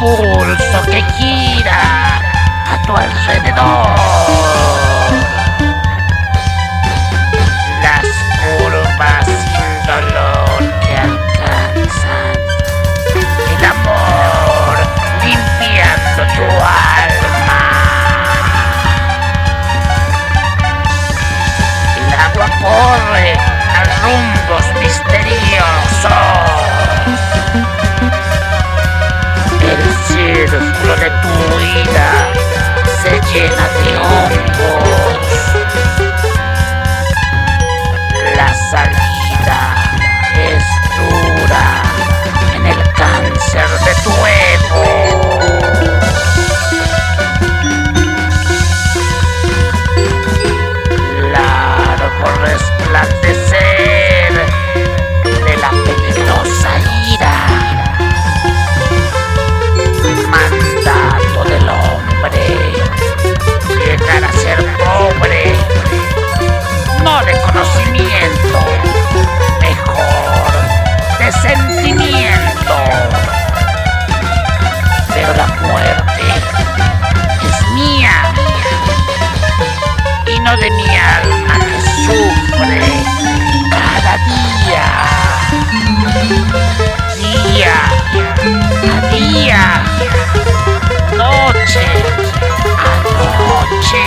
pulso que gira a tu alrededor. Las curvas sin dolor que alcanzan. El amor limpiando tu alma. El agua corre a rumbos misteriosos. El círculo de tu vida se llena de hongos. La salida es dura en el cáncer de tu ego. Largo resplandecer de la peligrosa ira. Mandato del hombre, llegar a ser pobre, no de conocimiento, mejor de sentimiento. Pero la muerte es mía y no de mi alma que sufre cada día, día a día, noche a noche.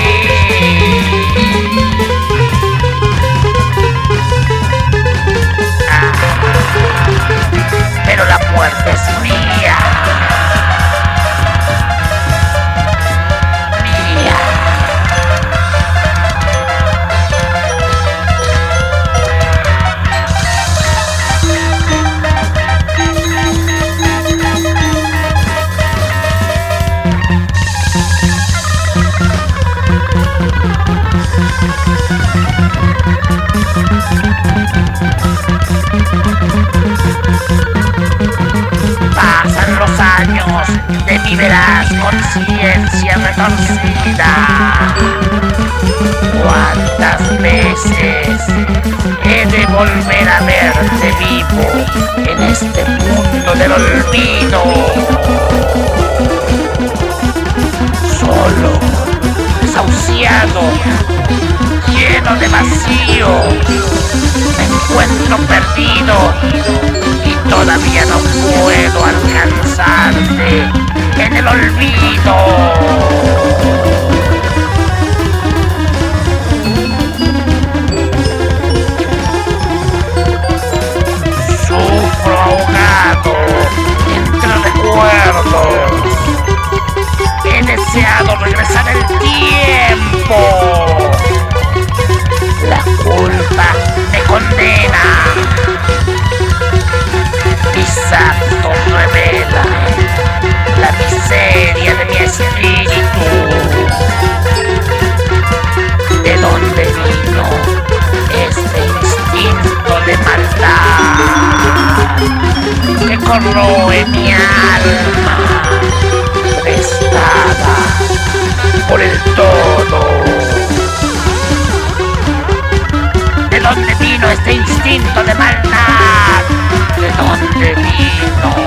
Pero la muerte es mía. Mía. Pasan los años de mi veraz conciencia retorcida. ¿Cuántas veces he de volver a verte vivo en este mundo del olvido? Solo, desahuciado, lleno de vacío, me encuentro perdido y todavía no puedo alcanzarte en el olvido. Sufro ahogado entre recuerdos. He deseado regresar el tiempo. La culpa me condena. Mis actos revelan la miseria de mi espíritu. ¿De dónde vino este instinto de maldad que corroe mi alma, prestada por el todo? ¿De dónde vino este instinto de maldad? ¿De dónde vino?